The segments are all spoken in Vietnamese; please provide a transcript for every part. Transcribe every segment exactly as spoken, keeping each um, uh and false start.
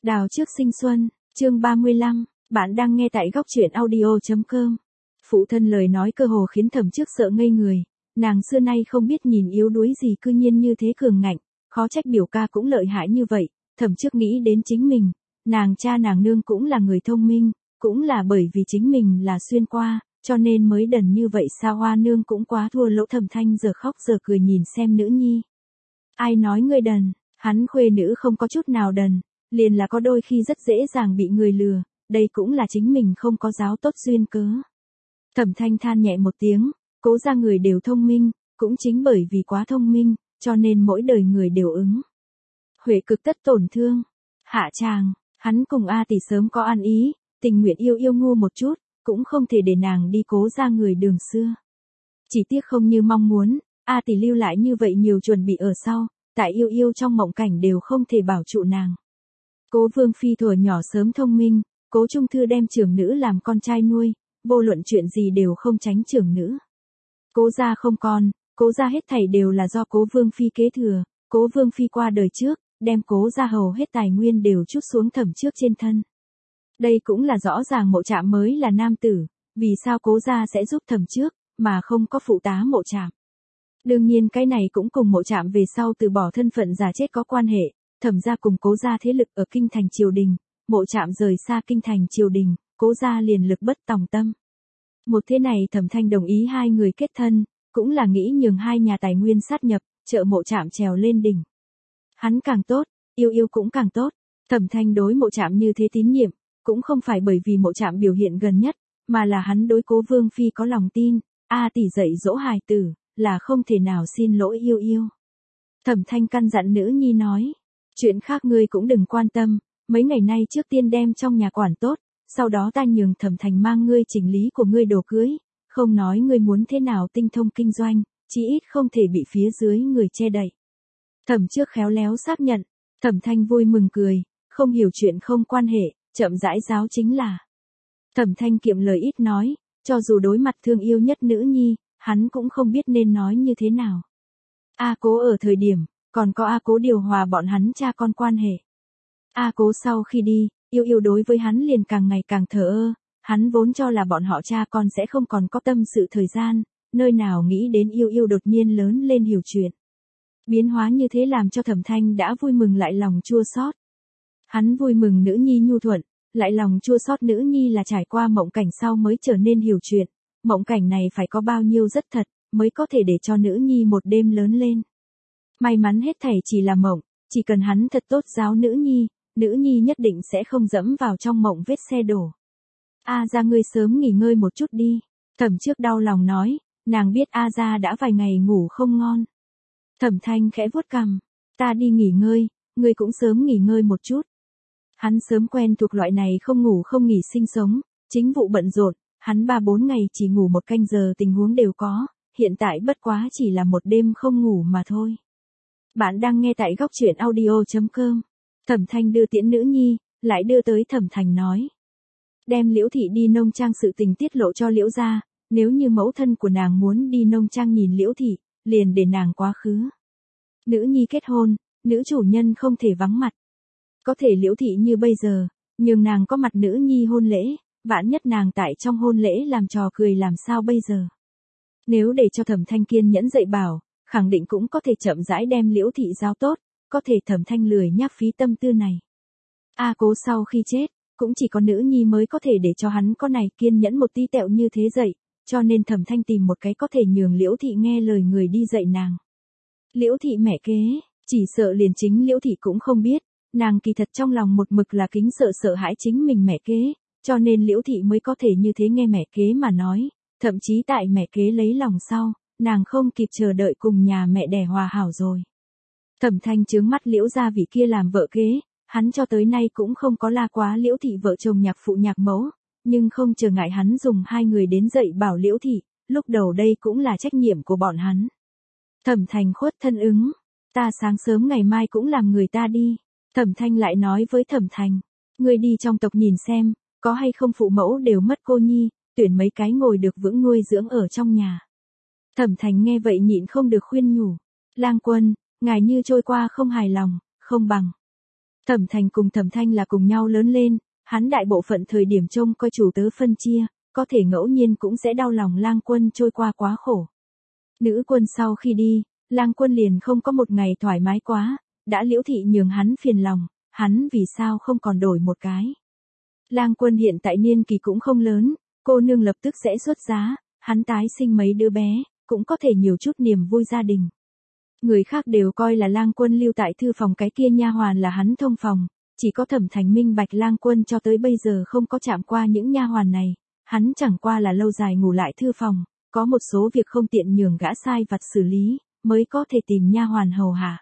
Đào trước sinh xuân, chương ba mươi lăm, bạn đang nghe tại góc truyện audio.com. Phụ thân lời nói cơ hồ khiến Thẩm Trước sợ ngây người, nàng xưa nay không biết nhìn yếu đuối gì cư nhiên như thế cường ngạnh, khó trách biểu ca cũng lợi hại như vậy. Thẩm Trước nghĩ đến chính mình, nàng cha nàng nương cũng là người thông minh, cũng là bởi vì chính mình là xuyên qua, cho nên mới đần như vậy sao. Hoa nương cũng quá thua lỗ. Thẩm Thanh giờ khóc giờ cười nhìn xem nữ nhi. Ai nói ngươi đần, hắn khuê nữ không có chút nào đần, liền là có đôi khi rất dễ dàng bị người lừa, đây cũng là chính mình không có giáo tốt duyên cớ. Thẩm Thanh than nhẹ một tiếng, Cố gia người đều thông minh, cũng chính bởi vì quá thông minh, cho nên mỗi đời người đều ứng. Huệ cực tất tổn thương. Hạ chàng, hắn cùng A tỷ sớm có ăn ý, tình nguyện yêu yêu ngu một chút, cũng không thể để nàng đi Cố gia người đường xưa. Chỉ tiếc không như mong muốn, A tỷ lưu lại như vậy nhiều chuẩn bị ở sau, tại yêu yêu trong mộng cảnh đều không thể bảo trụ nàng. Cố Vương phi thuở nhỏ sớm thông minh, Cố Trung Thư đem trưởng nữ làm con trai nuôi, vô luận chuyện gì đều không tránh trưởng nữ. Cố gia không con, Cố gia hết thảy đều là do Cố Vương phi kế thừa, Cố Vương phi qua đời trước, đem Cố gia hầu hết tài nguyên đều trút xuống Thẩm Trước trên thân. Đây cũng là rõ ràng Mộ Trạm mới là nam tử, vì sao Cố gia sẽ giúp Thẩm Trước, mà không có phụ tá Mộ Trạm. Đương nhiên cái này cũng cùng Mộ Trạm về sau từ bỏ thân phận già chết có quan hệ. Thẩm gia cùng Cố gia thế lực ở kinh thành triều đình, Mộ Trạm rời xa kinh thành triều đình, Cố gia liền lực bất tòng tâm. Một thế này Thẩm Thanh đồng ý hai người kết thân, cũng là nghĩ nhường hai nhà tài nguyên sát nhập, trợ Mộ Trạm trèo lên đỉnh. Hắn càng tốt, yêu yêu cũng càng tốt. Thẩm Thanh đối Mộ Trạm như thế tín nhiệm, cũng không phải bởi vì Mộ Trạm biểu hiện gần nhất, mà là hắn đối Cố Vương phi có lòng tin. A tỷ dạy dỗ hài tử, là không thể nào xin lỗi yêu yêu. Thẩm Thanh căn dặn nữ nhi nói. Chuyện khác ngươi cũng đừng quan tâm, mấy ngày nay trước tiên đem trong nhà quản tốt, sau đó ta nhường Thẩm Thành mang ngươi chỉnh lý của ngươi đồ cưới, không nói ngươi muốn thế nào tinh thông kinh doanh, chí ít không thể bị phía dưới người che đậy. Thẩm Trước khéo léo xác nhận, Thẩm Thanh vui mừng cười, không hiểu chuyện không quan hệ, chậm rãi giáo chính là. Thẩm Thanh kiệm lời ít nói, cho dù đối mặt thương yêu nhất nữ nhi, hắn cũng không biết nên nói như thế nào. A Cố ở thời điểm, còn có A Cố điều hòa bọn hắn cha con quan hệ. A Cố sau khi đi, yêu yêu đối với hắn liền càng ngày càng thờ ơ, hắn vốn cho là bọn họ cha con sẽ không còn có tâm sự thời gian, nơi nào nghĩ đến yêu yêu đột nhiên lớn lên hiểu chuyện. Biến hóa như thế làm cho Thẩm Thanh đã vui mừng lại lòng chua xót. Hắn vui mừng nữ nhi nhu thuận, lại lòng chua xót nữ nhi là trải qua mộng cảnh sau mới trở nên hiểu chuyện, mộng cảnh này phải có bao nhiêu rất thật, mới có thể để cho nữ nhi một đêm lớn lên. May mắn hết thảy chỉ là mộng, chỉ cần hắn thật tốt giáo nữ nhi, nữ nhi nhất định sẽ không dẫm vào trong mộng vết xe đổ. A gia ngươi sớm nghỉ ngơi một chút đi. Thẩm Trước đau lòng nói, nàng biết A gia đã vài ngày ngủ không ngon. Thẩm Thanh khẽ vuốt cằm, ta đi nghỉ ngơi, ngươi cũng sớm nghỉ ngơi một chút. Hắn sớm quen thuộc loại này không ngủ không nghỉ sinh sống, chính vụ bận rộn, hắn ba bốn ngày chỉ ngủ một canh giờ tình huống đều có, hiện tại bất quá chỉ là một đêm không ngủ mà thôi. Bạn đang nghe tại góc truyện audio.com. Thẩm Thanh đưa tiễn nữ nhi, lại đưa tới Thẩm Thành nói. Đem Liễu thị đi nông trang sự tình tiết lộ cho Liễu gia, nếu như mẫu thân của nàng muốn đi nông trang nhìn Liễu thị, liền để nàng quá khứ. Nữ nhi kết hôn, nữ chủ nhân không thể vắng mặt. Có thể Liễu thị như bây giờ, nhưng nàng có mặt nữ nhi hôn lễ, vạn nhất nàng tại trong hôn lễ làm trò cười làm sao bây giờ. Nếu để cho Thẩm Thanh kiên nhẫn dạy bảo, khẳng định cũng có thể chậm rãi đem Liễu thị giáo tốt, có thể Thẩm Thanh lười nhác phí tâm tư này. A Cố sau khi chết, cũng chỉ có nữ nhi mới có thể để cho hắn có này kiên nhẫn một tí tẹo như thế dạy, cho nên Thẩm Thanh tìm một cái có thể nhường Liễu thị nghe lời người đi dạy nàng. Liễu thị mẹ kế, chỉ sợ liền chính Liễu thị cũng không biết, nàng kỳ thật trong lòng một mực là kính sợ sợ hãi chính mình mẹ kế, cho nên Liễu thị mới có thể như thế nghe mẹ kế mà nói, thậm chí tại mẹ kế lấy lòng sau, nàng không kịp chờ đợi cùng nhà mẹ đẻ hòa hảo rồi. Thẩm Thanh trướng mắt Liễu gia vị kia làm vợ kế, hắn cho tới nay cũng không có la quá Liễu thị vợ chồng nhạc phụ nhạc mẫu, nhưng không trở ngại hắn dùng hai người đến dạy bảo Liễu thị, lúc đầu đây cũng là trách nhiệm của bọn hắn. Thẩm Thành khuất thân ứng, ta sáng sớm ngày mai cũng làm người ta đi. Thẩm Thanh lại nói với Thẩm Thành, ngươi đi trong tộc nhìn xem, có hay không phụ mẫu đều mất cô nhi, tuyển mấy cái ngồi được vững nuôi dưỡng ở trong nhà. Thẩm Thành nghe vậy nhịn không được khuyên nhủ, lang quân, ngài như trôi qua không hài lòng, không bằng. Thẩm Thành cùng Thẩm Thanh là cùng nhau lớn lên, hắn đại bộ phận thời điểm trông coi chủ tớ phân chia, có thể ngẫu nhiên cũng sẽ đau lòng Lang Quân trôi qua quá khổ. Nữ quân sau khi đi, Lang Quân liền không có một ngày thoải mái quá, đã Liễu Thị nhường hắn phiền lòng, hắn vì sao không còn đổi một cái. Lang Quân hiện tại niên kỳ cũng không lớn, cô nương lập tức sẽ xuất giá, hắn tái sinh mấy đứa bé, cũng có thể nhiều chút niềm vui gia đình. Người khác đều coi là Lang Quân lưu tại thư phòng cái kia nha hoàn là hắn thông phòng, chỉ có Thẩm Thành minh bạch Lang Quân cho tới bây giờ không có chạm qua những nha hoàn này, hắn chẳng qua là lâu dài ngủ lại thư phòng, có một số việc không tiện nhường gã sai vặt xử lý, mới có thể tìm nha hoàn hầu hạ.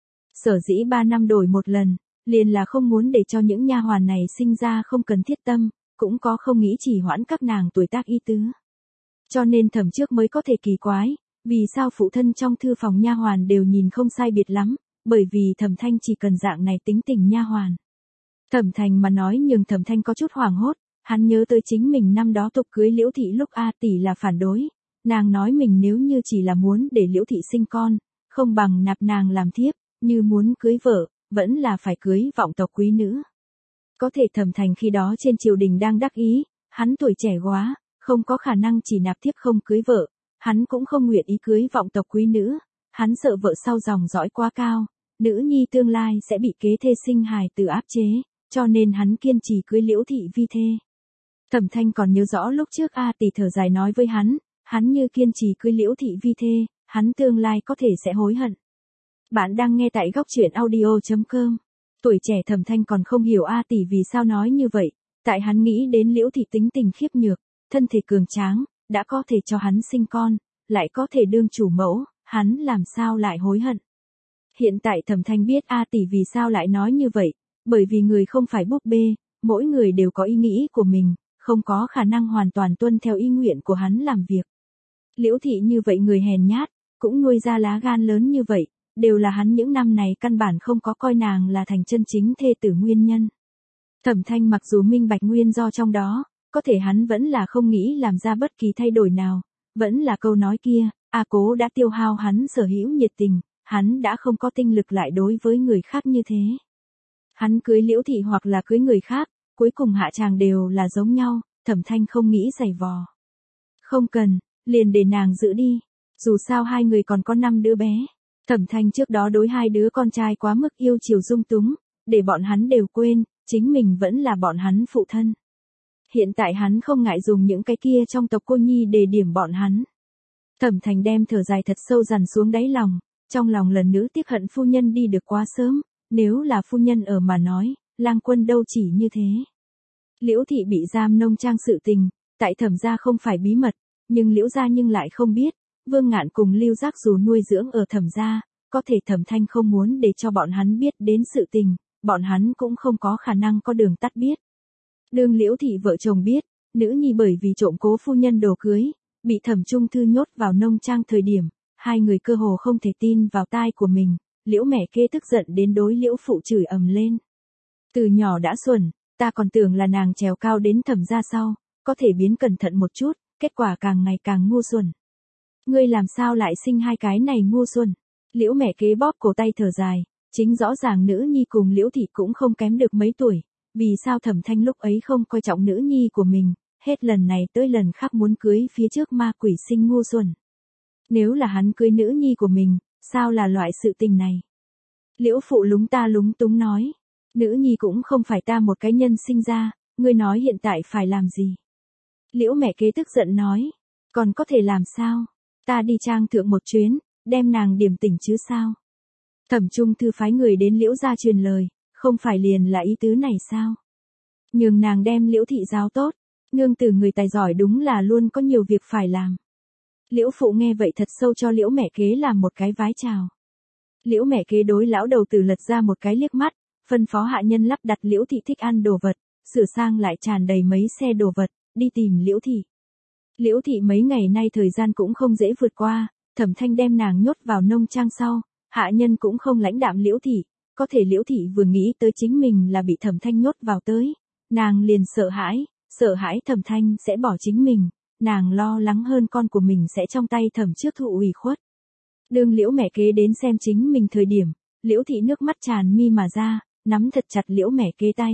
Sở dĩ ba năm đổi một lần, liền là không muốn để cho những nha hoàn này sinh ra không cần thiết tâm, cũng có không nghĩ chỉ hoãn các nàng tuổi tác ý tứ. Cho nên Thẩm trước mới có thể kỳ quái, vì sao phụ thân trong thư phòng nha hoàn đều nhìn không sai biệt lắm, bởi vì Thẩm Thanh chỉ cần dạng này tính tình nha hoàn. Thẩm Thành mà nói nhường Thẩm Thanh có chút hoảng hốt, hắn nhớ tới chính mình năm đó tục cưới Liễu Thị lúc A tỷ là phản đối, nàng nói mình nếu như chỉ là muốn để Liễu Thị sinh con, không bằng nạp nàng làm thiếp, như muốn cưới vợ, vẫn là phải cưới vọng tộc quý nữ. Có thể Thẩm Thành khi đó trên triều đình đang đắc ý, hắn tuổi trẻ quá, không có khả năng chỉ nạp thiếp không cưới vợ, hắn cũng không nguyện ý cưới vọng tộc quý nữ, hắn sợ vợ sau dòng dõi quá cao, nữ nhi tương lai sẽ bị kế thê sinh hài tử áp chế, cho nên hắn kiên trì cưới Liễu Thị vi thê. Thẩm Thanh còn nhớ rõ lúc trước A tỷ thở dài nói với hắn, hắn như kiên trì cưới Liễu Thị vi thê, hắn tương lai có thể sẽ hối hận. Bạn đang nghe tại góc truyện audio chấm com. Tuổi trẻ Thẩm Thanh còn không hiểu A tỷ vì sao nói như vậy, tại hắn nghĩ đến Liễu Thị tính tình khiếp nhược, thân thể cường tráng, đã có thể cho hắn sinh con, lại có thể đương chủ mẫu, hắn làm sao lại hối hận. Hiện tại Thẩm Thanh biết A tỷ vì sao lại nói như vậy, bởi vì người không phải búp bê, mỗi người đều có ý nghĩ của mình, không có khả năng hoàn toàn tuân theo ý nguyện của hắn làm việc. Liễu Thị như vậy người hèn nhát, cũng nuôi ra lá gan lớn như vậy, đều là hắn những năm này căn bản không có coi nàng là thành chân chính thê tử nguyên nhân. Thẩm Thanh mặc dù minh bạch nguyên do trong đó, có thể hắn vẫn là không nghĩ làm ra bất kỳ thay đổi nào, vẫn là câu nói kia, A Cố đã tiêu hao hắn sở hữu nhiệt tình, hắn đã không có tinh lực lại đối với người khác như thế. Hắn cưới Liễu Thị hoặc là cưới người khác, cuối cùng hạ tràng đều là giống nhau, Thẩm Thanh không nghĩ giày vò. Không cần, liền để nàng giữ đi, dù sao hai người còn có năm đứa bé. Thẩm Thanh trước đó đối hai đứa con trai quá mức yêu chiều dung túng, để bọn hắn đều quên, chính mình vẫn là bọn hắn phụ thân. Hiện tại hắn không ngại dùng những cái kia trong tộc cô nhi để điểm bọn hắn. Thẩm Thành đem thở dài thật sâu dằn xuống đáy lòng, trong lòng lần nữa tiếc hận phu nhân đi được quá sớm, nếu là phu nhân ở mà nói, Lang Quân đâu chỉ như thế. Liễu Thị bị giam nông trang sự tình, tại Thẩm gia không phải bí mật, nhưng Liễu gia nhưng lại không biết, Vương Ngạn cùng Lưu Giác dù nuôi dưỡng ở Thẩm gia, có thể Thẩm Thanh không muốn để cho bọn hắn biết đến sự tình, bọn hắn cũng không có khả năng có đường tắt biết. Đương Liễu Thị vợ chồng biết, nữ nhi bởi vì trộm cố phu nhân đồ cưới, bị Thẩm Trung Thư nhốt vào nông trang thời điểm, hai người cơ hồ không thể tin vào tai của mình, Liễu mẹ kế tức giận đến đối Liễu phụ chửi ầm lên. Từ nhỏ đã xuẩn, ta còn tưởng là nàng trèo cao đến Thẩm gia sau, có thể biến cẩn thận một chút, kết quả càng ngày càng ngu xuẩn. Ngươi làm sao lại sinh hai cái này ngu xuẩn? Liễu mẹ kế bóp cổ tay thở dài, chính rõ ràng nữ nhi cùng Liễu Thị cũng không kém được mấy tuổi, vì sao Thẩm Thanh lúc ấy không coi trọng nữ nhi của mình, hết lần này tới lần khác muốn cưới phía trước ma quỷ sinh ngu xuẩn. Nếu là hắn cưới nữ nhi của mình, sao là loại sự tình này? Liễu phụ lúng ta lúng túng nói, nữ nhi cũng không phải ta một cái nhân sinh ra, ngươi nói hiện tại phải làm gì? Liễu mẹ kế tức giận nói, còn có thể làm sao? Ta đi trang thượng một chuyến, đem nàng điểm tỉnh chứ sao? Thẩm Trung Thư phái người đến Liễu gia truyền lời, không phải liền là ý tứ này sao? Nhường nàng đem Liễu Thị giáo tốt, nương tử người tài giỏi đúng là luôn có nhiều việc phải làm. Liễu phụ nghe vậy thật sâu cho Liễu mẹ kế làm một cái vái chào. Liễu mẹ kế đối lão đầu tử lật ra một cái liếc mắt, phân phó hạ nhân lắp đặt Liễu Thị thích ăn đồ vật, sửa sang lại tràn đầy mấy xe đồ vật, đi tìm Liễu Thị. Liễu Thị mấy ngày nay thời gian cũng không dễ vượt qua, Thẩm Thanh đem nàng nhốt vào nông trang sau, hạ nhân cũng không lãnh đạm Liễu Thị, có thể Liễu Thị vừa nghĩ tới chính mình là bị Thẩm Thanh nhốt vào tới, nàng liền sợ hãi, sợ hãi Thẩm Thanh sẽ bỏ chính mình, nàng lo lắng hơn con của mình sẽ trong tay Thẩm trước thụ ủy khuất. Đương Liễu mẹ kế đến xem chính mình thời điểm, Liễu Thị nước mắt tràn mi mà ra, nắm thật chặt Liễu Mẹ Kế tay.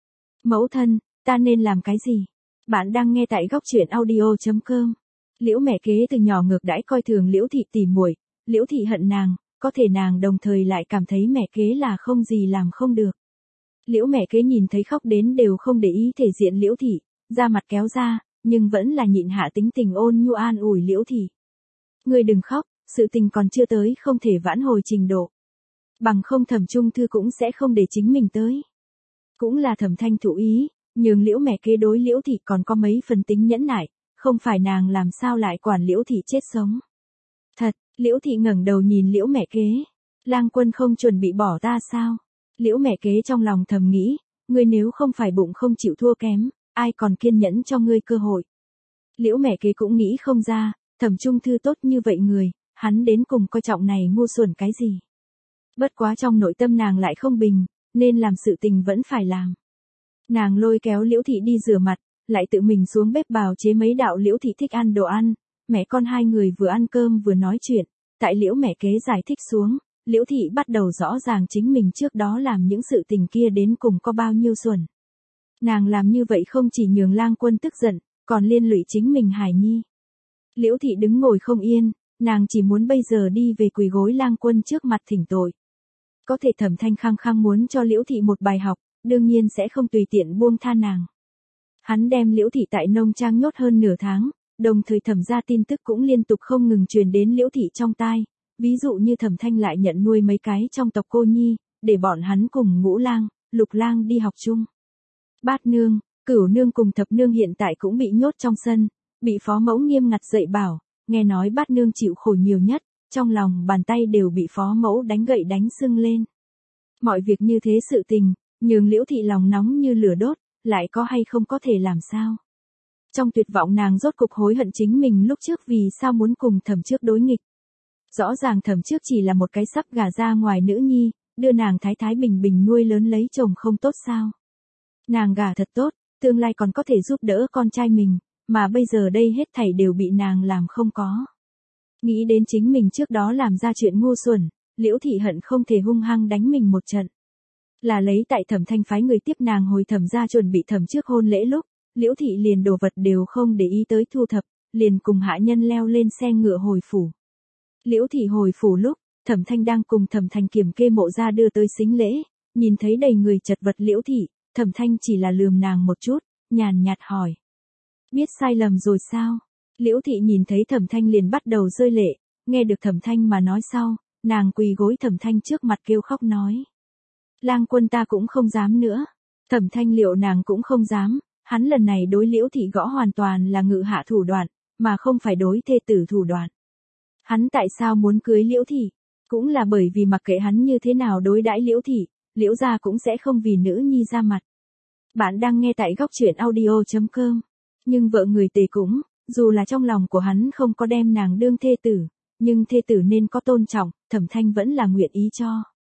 Mẫu thân, ta nên làm cái gì? Bạn đang nghe tại góc truyện audio chấm com. Liễu Mẹ Kế từ nhỏ ngược đãi coi thường Liễu thị tỉ muội, Liễu thị hận nàng, có thể nàng đồng thời lại cảm thấy mẹ kế là không gì làm không được. Liễu Mẹ Kế nhìn thấy khóc đến đều không để ý thể diện Liễu thị, da mặt kéo ra, nhưng vẫn là nhịn hạ tính tình ôn nhu an ủi Liễu thị. Ngươi đừng khóc, sự tình còn chưa tới không thể vãn hồi trình độ. Bằng không Thẩm Trung Thư cũng sẽ không để chính mình tới. Cũng là Thẩm Thanh thụ ý, nhường Liễu Mẹ Kế đối Liễu thị còn có mấy phần tính nhẫn nại, không phải nàng làm sao lại quản Liễu thị chết sống. Thật, Liễu thị ngẩng đầu nhìn Liễu Mẹ Kế. Lang Quân không chuẩn bị bỏ ta sao? Liễu Mẹ Kế trong lòng thầm nghĩ, ngươi nếu không phải bụng không chịu thua kém, ai còn kiên nhẫn cho ngươi cơ hội. Liễu Mẹ Kế cũng nghĩ không ra, Thẩm Trung Thư tốt như vậy người, hắn đến cùng coi trọng này ngu xuẩn cái gì. Bất quá trong nội tâm nàng lại không bình, nên làm sự tình vẫn phải làm. Nàng lôi kéo Liễu thị đi rửa mặt, lại tự mình xuống bếp bào chế mấy đạo Liễu thị thích ăn đồ ăn, mẹ con hai người vừa ăn cơm vừa nói chuyện, tại Liễu Mẹ Kế giải thích xuống, Liễu thị bắt đầu rõ ràng chính mình trước đó làm những sự tình kia đến cùng có bao nhiêu xuẩn. Nàng làm như vậy không chỉ nhường Lang Quân tức giận, còn liên lụy chính mình hài nhi. Liễu thị đứng ngồi không yên, nàng chỉ muốn bây giờ đi về quỳ gối Lang Quân trước mặt thỉnh tội. Có thể Thẩm Thanh khăng khăng muốn cho Liễu thị một bài học, đương nhiên sẽ không tùy tiện buông tha nàng. Hắn đem Liễu thị tại nông trang nhốt hơn nửa tháng, đồng thời Thẩm gia tin tức cũng liên tục không ngừng truyền đến Liễu thị trong tai, ví dụ như Thẩm Thanh lại nhận nuôi mấy cái trong tộc cô nhi, để bọn hắn cùng Ngũ Lang, Lục Lang đi học chung. Bát nương, Cửu nương cùng Thập nương hiện tại cũng bị nhốt trong sân, bị phó mẫu nghiêm ngặt dạy bảo, nghe nói Bát nương chịu khổ nhiều nhất, trong lòng bàn tay đều bị phó mẫu đánh gậy đánh sưng lên. Mọi việc như thế sự tình, nhường Liễu thị lòng nóng như lửa đốt, lại có hay không có thể làm sao. Trong tuyệt vọng nàng rốt cục hối hận chính mình lúc trước vì sao muốn cùng Thẩm Trước đối nghịch. Rõ ràng Thẩm Trước chỉ là một cái sắp gả ra ngoài nữ nhi, đưa nàng thái thái bình bình nuôi lớn lấy chồng không tốt sao. Nàng gả thật tốt, tương lai còn có thể giúp đỡ con trai mình, mà bây giờ đây hết thảy đều bị nàng làm không có. Nghĩ đến chính mình trước đó làm ra chuyện ngu xuẩn, Liễu thị hận không thể hung hăng đánh mình một trận. Là lấy tại Thẩm Thanh phái người tiếp nàng hồi Thẩm gia chuẩn bị Thẩm Trước hôn lễ lúc, Liễu thị liền đồ vật đều không để ý tới thu thập, liền cùng hạ nhân leo lên xe ngựa hồi phủ. Liễu thị hồi phủ lúc, Thẩm Thanh đang cùng Thẩm Thành kiểm kê mộ ra đưa tới sính lễ, nhìn thấy đầy người chật vật Liễu thị, Thẩm Thanh chỉ là lườm nàng một chút, nhàn nhạt hỏi. Biết sai lầm rồi sao? Liễu thị nhìn thấy Thẩm Thanh liền bắt đầu rơi lệ, nghe được Thẩm Thanh mà nói sau, nàng quỳ gối Thẩm Thanh trước mặt kêu khóc nói. Lang Quân ta cũng không dám nữa. Thẩm Thanh liệu nàng cũng không dám, hắn lần này đối Liễu thị gõ hoàn toàn là ngự hạ thủ đoạn, mà không phải đối thê tử thủ đoạn. Hắn tại sao muốn cưới Liễu thị? Cũng là bởi vì mặc kệ hắn như thế nào đối đãi Liễu thị, Liễu gia cũng sẽ không vì nữ nhi ra mặt. Bạn đang nghe tại góc truyện audio chấm com. Nhưng vợ người Tề cũng, dù là trong lòng của hắn không có đem nàng đương thê tử, nhưng thê tử nên có tôn trọng, Thẩm Thanh vẫn là nguyện ý cho.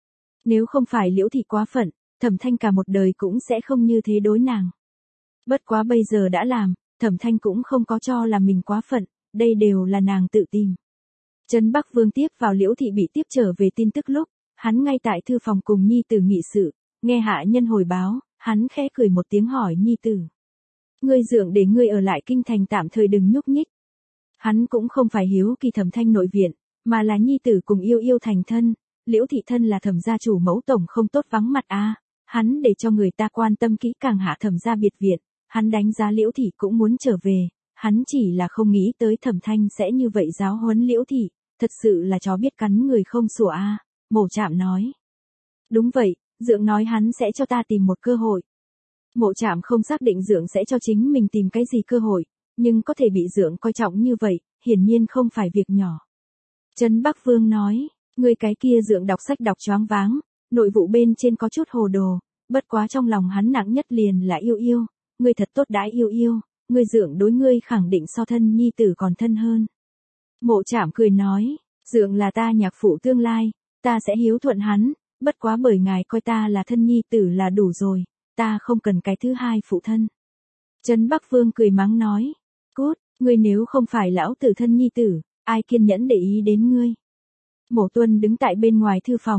Nếu không phải Liễu thị quá phận, Thẩm Thanh cả một đời cũng sẽ không như thế đối nàng. Bất quá bây giờ đã làm, Thẩm Thanh cũng không có cho là mình quá phận, đây đều là nàng tự tìm. Trấn Bắc Vương tiếp vào Liễu thị bị tiếp trở về tin tức lúc, hắn ngay tại thư phòng cùng nhi tử nghị sự, nghe hạ nhân hồi báo, hắn khẽ cười một tiếng hỏi nhi tử. Ngươi dượng để ngươi ở lại kinh thành tạm thời đừng nhúc nhích. Hắn cũng không phải hiếu kỳ Thẩm Thanh nội viện, mà là nhi tử cùng yêu yêu thành thân, Liễu thị thân là Thẩm gia chủ mẫu tổng không tốt vắng mặt a, à. Hắn để cho người ta quan tâm kỹ càng hạ Thẩm gia biệt viện, hắn đánh giá Liễu thị cũng muốn trở về, hắn chỉ là không nghĩ tới Thẩm Thanh sẽ như vậy giáo huấn Liễu thị, thật sự là chó biết cắn người không sủa a, à. Mộ Trạm nói. Đúng vậy, dượng nói hắn sẽ cho ta tìm một cơ hội. Mộ Trạm không xác định dượng sẽ cho chính mình tìm cái gì cơ hội, nhưng có thể bị dượng coi trọng như vậy, hiển nhiên không phải việc nhỏ. Trấn Bắc Vương nói, người cái kia dượng đọc sách đọc choáng váng, nội vụ bên trên có chút hồ đồ, bất quá trong lòng hắn nặng nhất liền là yêu yêu, ngươi thật tốt đãi yêu yêu, ngươi dượng đối ngươi khẳng định so thân nhi tử còn thân hơn. Mộ Trạm cười nói, dượng là ta nhạc phụ tương lai, ta sẽ hiếu thuận hắn, bất quá bởi ngài coi ta là thân nhi tử là đủ rồi, ta không cần cái thứ hai phụ thân. Trấn Bắc Vương cười mắng nói, cút, ngươi nếu không phải lão tử thân nhi tử, ai kiên nhẫn để ý đến ngươi. Mộ Tuân đứng tại bên ngoài thư phòng,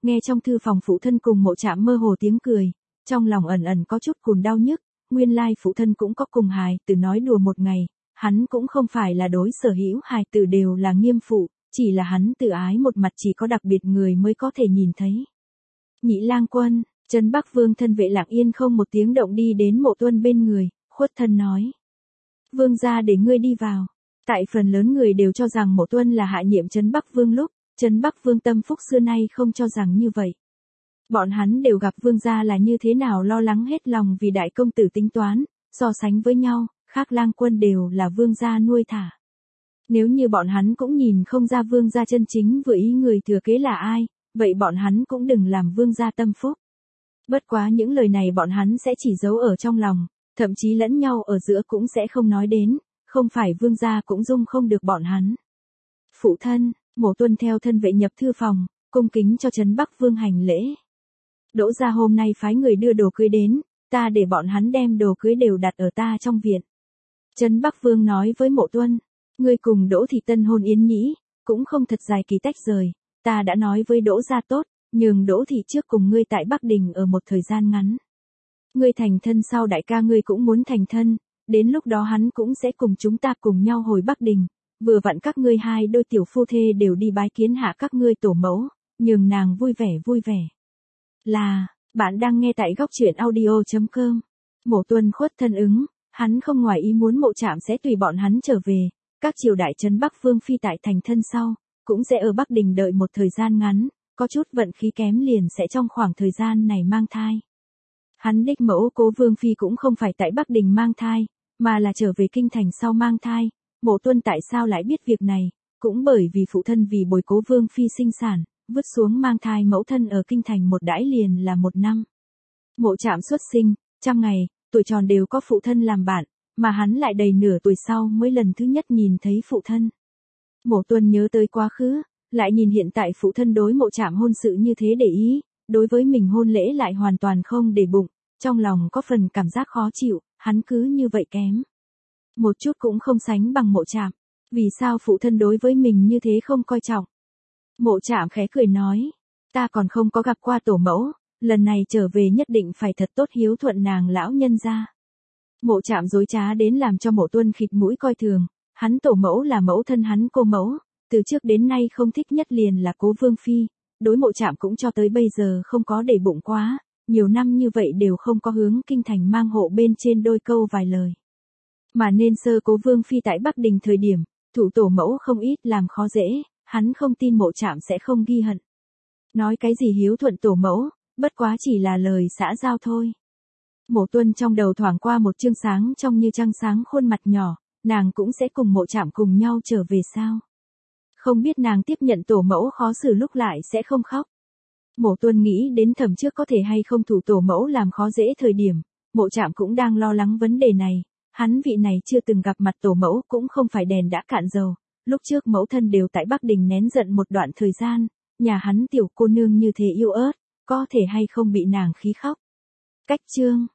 Nghe trong thư phòng phụ thân cùng Mộ Trạm mơ hồ tiếng cười, trong lòng ẩn ẩn có chút cùn đau nhức, nguyên lai phụ thân cũng có cùng hài tử nói đùa một ngày, hắn cũng không phải là đối sở hữu hài tử đều là nghiêm phụ, chỉ là hắn tự ái một mặt chỉ có đặc biệt người mới có thể nhìn thấy. Nhị lang quân, Trấn Bắc Vương thân vệ lặng yên không một tiếng động đi đến Mộ Tuân bên người, khuất thân nói. Vương gia để ngươi đi vào. Tại phần lớn người đều cho rằng Mộ Tuân là hạ nhiệm Trấn Bắc Vương lúc, Trấn Bắc Vương tâm phúc xưa nay không cho rằng như vậy. Bọn hắn đều gặp vương gia là như thế nào lo lắng hết lòng vì đại công tử tính toán, so sánh với nhau, khác lang quân đều là vương gia nuôi thả. Nếu như bọn hắn cũng nhìn không ra vương gia chân chính vừa ý người thừa kế là ai, vậy bọn hắn cũng đừng làm vương gia tâm phúc. Bất quá những lời này bọn hắn sẽ chỉ giấu ở trong lòng, thậm chí lẫn nhau ở giữa cũng sẽ không nói đến, không phải vương gia cũng dung không được bọn hắn. Phụ thân, Mộ Tuân theo thân vệ nhập thư phòng, cung kính cho Trấn Bắc Vương hành lễ. Đỗ gia hôm nay phái người đưa đồ cưới đến, ta để bọn hắn đem đồ cưới đều đặt ở ta trong viện. Trấn Bắc Vương nói với Mộ Tuân, ngươi cùng Đỗ thị tân hôn yến nhĩ, cũng không thật dài kỳ tách rời, ta đã nói với Đỗ gia tốt, nhường Đỗ thị trước cùng ngươi tại Bắc Đình ở một thời gian ngắn. Ngươi thành thân sau đại ca ngươi cũng muốn thành thân, đến lúc đó hắn cũng sẽ cùng chúng ta cùng nhau hồi Bắc Đình, vừa vặn các ngươi hai đôi tiểu phu thê đều đi bái kiến hạ các ngươi tổ mẫu, nhường nàng vui vẻ vui vẻ. Là, bạn đang nghe tại góc truyện audio chấm com. Mộ Tuân khuất thân ứng, hắn không ngoài ý muốn Mộ Trạm sẽ tùy bọn hắn trở về, các triều đại Trấn Bắc Vương phi tại thành thân sau, cũng sẽ ở Bắc Đình đợi một thời gian ngắn, có chút vận khí kém liền sẽ trong khoảng thời gian này mang thai. Hắn đích mẫu Cố Vương phi cũng không phải tại Bắc Đình mang thai, mà là trở về kinh thành sau mang thai. Mộ Tuân tại sao lại biết việc này, cũng bởi vì phụ thân vì bồi Cố Vương phi sinh sản, vứt xuống mang thai mẫu thân ở kinh thành một đãi liền là một năm. Mộ Trạm xuất sinh, trăm ngày, tuổi tròn đều có phụ thân làm bạn, mà hắn lại đầy nửa tuổi sau mới lần thứ nhất nhìn thấy phụ thân. Mộ Tuân nhớ tới quá khứ, lại nhìn hiện tại phụ thân đối Mộ Trạm hôn sự như thế để ý, đối với mình hôn lễ lại hoàn toàn không để bụng, trong lòng có phần cảm giác khó chịu, hắn cứ như vậy kém. Một chút cũng không sánh bằng Mộ Trạm, vì sao phụ thân đối với mình như thế không coi trọng. Mộ Trạm khẽ cười nói, ta còn không có gặp qua tổ mẫu, lần này trở về nhất định phải thật tốt hiếu thuận nàng lão nhân gia. Mộ Trạm dối trá đến làm cho Mộ Tuân khịt mũi coi thường, hắn tổ mẫu là mẫu thân hắn cô mẫu, từ trước đến nay không thích nhất liền là Cố Vương phi, đối Mộ Trạm cũng cho tới bây giờ không có để bụng quá, nhiều năm như vậy đều không có hướng kinh thành mang hộ bên trên đôi câu vài lời. Mà nên sơ Cố Vương phi tại Bắc Đình thời điểm, thủ tổ mẫu không ít làm khó dễ, hắn không tin Mộ Trạm sẽ không ghi hận. Nói cái gì hiếu thuận tổ mẫu, bất quá chỉ là lời xã giao thôi. Mộ Tuân trong đầu thoảng qua một chương sáng trong như trăng sáng khuôn mặt nhỏ, nàng cũng sẽ cùng Mộ Trạm cùng nhau trở về sao? Không biết nàng tiếp nhận tổ mẫu khó xử lúc lại sẽ không khóc. Mộ Tuân nghĩ đến thầm trước có thể hay không thủ tổ mẫu làm khó dễ thời điểm, Mộ Trạm cũng đang lo lắng vấn đề này, hắn vị này chưa từng gặp mặt tổ mẫu cũng không phải đèn đã cạn dầu, lúc trước mẫu thân đều tại Bắc Đình nén giận một đoạn thời gian, nhà hắn tiểu cô nương như thế yêu ớt, có thể hay không bị nàng khí khóc. Cách chương